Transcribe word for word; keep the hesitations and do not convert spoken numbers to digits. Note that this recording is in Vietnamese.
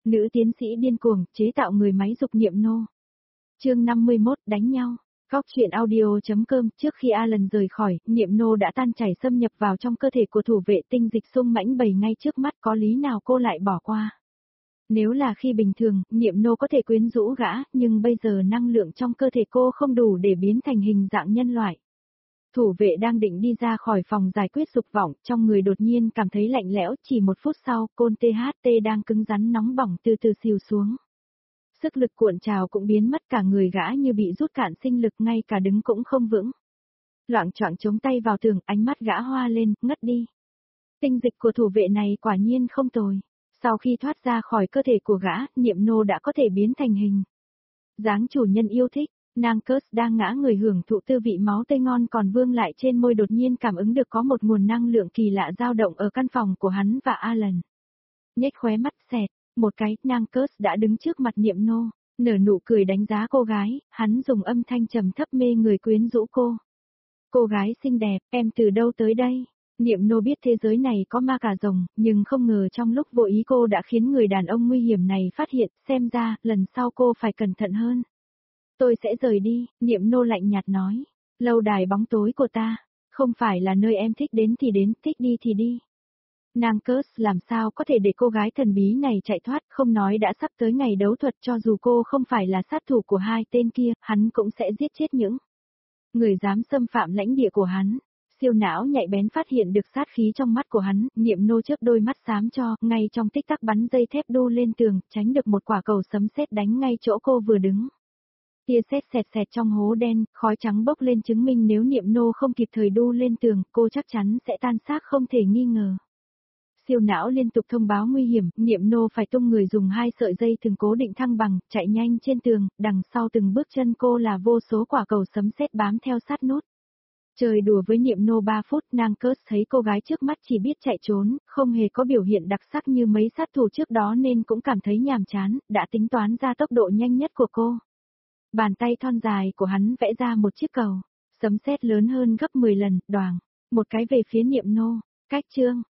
Nữ tiến sĩ điên cuồng, chế tạo người máy dục niệm nô. Chương năm mươi mốt, đánh nhau. Góc truyện audio.com. Trước khi Alan rời khỏi, niệm nô đã tan chảy xâm nhập vào trong cơ thể của thủ vệ tinh dịch sung mãnh bầy ngay trước mắt, có lý nào cô lại bỏ qua. Nếu là khi bình thường, niệm nô có thể quyến rũ gã, nhưng bây giờ năng lượng trong cơ thể cô không đủ để biến thành hình dạng nhân loại. Thủ vệ đang định đi ra khỏi phòng giải quyết dục vọng, trong người đột nhiên cảm thấy lạnh lẽo, chỉ một phút sau, côn tê hát tê đang cứng rắn nóng bỏng từ từ xìu xuống. Sức lực cuộn trào cũng biến mất, cả người gã như bị rút cạn sinh lực, ngay cả đứng cũng không vững. Loạng choạng chống tay vào tường, ánh mắt gã hoa lên, ngất đi. Tinh dịch của thủ vệ này quả nhiên không tồi. Sau khi thoát ra khỏi cơ thể của gã, niệm nô đã có thể biến thành hình dáng chủ nhân yêu thích. Nàng Curse đang ngã người hưởng thụ tư vị máu tươi ngon còn vương lại trên môi, đột nhiên cảm ứng được có một nguồn năng lượng kỳ lạ dao động ở căn phòng của hắn và Alan. Nhếch khóe mắt xẹt một cái, nàng Curse đã đứng trước mặt niệm nô, nở nụ cười đánh giá cô gái, hắn dùng âm thanh trầm thấp mê người quyến rũ cô. Cô gái xinh đẹp, em từ đâu tới đây? Niệm nô biết thế giới này có ma cà rồng, nhưng không ngờ trong lúc vô ý cô đã khiến người đàn ông nguy hiểm này phát hiện, xem ra, lần sau cô phải cẩn thận hơn. Tôi sẽ rời đi, niệm nô lạnh nhạt nói. Lâu đài bóng tối của ta, không phải là nơi em thích đến thì đến, thích đi thì đi. Nàng Curse làm sao có thể để cô gái thần bí này chạy thoát, không nói đã sắp tới ngày đấu thuật, cho dù cô không phải là sát thủ của hai tên kia, hắn cũng sẽ giết chết những người dám xâm phạm lãnh địa của hắn. Siêu não nhạy bén phát hiện được sát khí trong mắt của hắn, niệm nô chớp đôi mắt xám cho, ngay trong tích tắc bắn dây thép đu lên tường, tránh được một quả cầu sấm sét đánh ngay chỗ cô vừa đứng. Tia sét xẹt xẹt trong hố đen, khói trắng bốc lên chứng minh nếu niệm nô không kịp thời đu lên tường, cô chắc chắn sẽ tan xác không thể nghi ngờ. Siêu não liên tục thông báo nguy hiểm, niệm nô phải tung người dùng hai sợi dây thừng cố định thăng bằng, chạy nhanh trên tường, đằng sau từng bước chân cô là vô số quả cầu sấm sét bám theo sát nút. Chơi đùa với niệm nô ba phút, nàng Curse thấy cô gái trước mắt chỉ biết chạy trốn, không hề có biểu hiện đặc sắc như mấy sát thủ trước đó nên cũng cảm thấy nhàm chán, đã tính toán ra tốc độ nhanh nhất của cô. Bàn tay thon dài của hắn vẽ ra một chiếc cầu, sấm sét lớn hơn gấp mười lần, đoàng, một cái về phía niệm nô. Cách chương,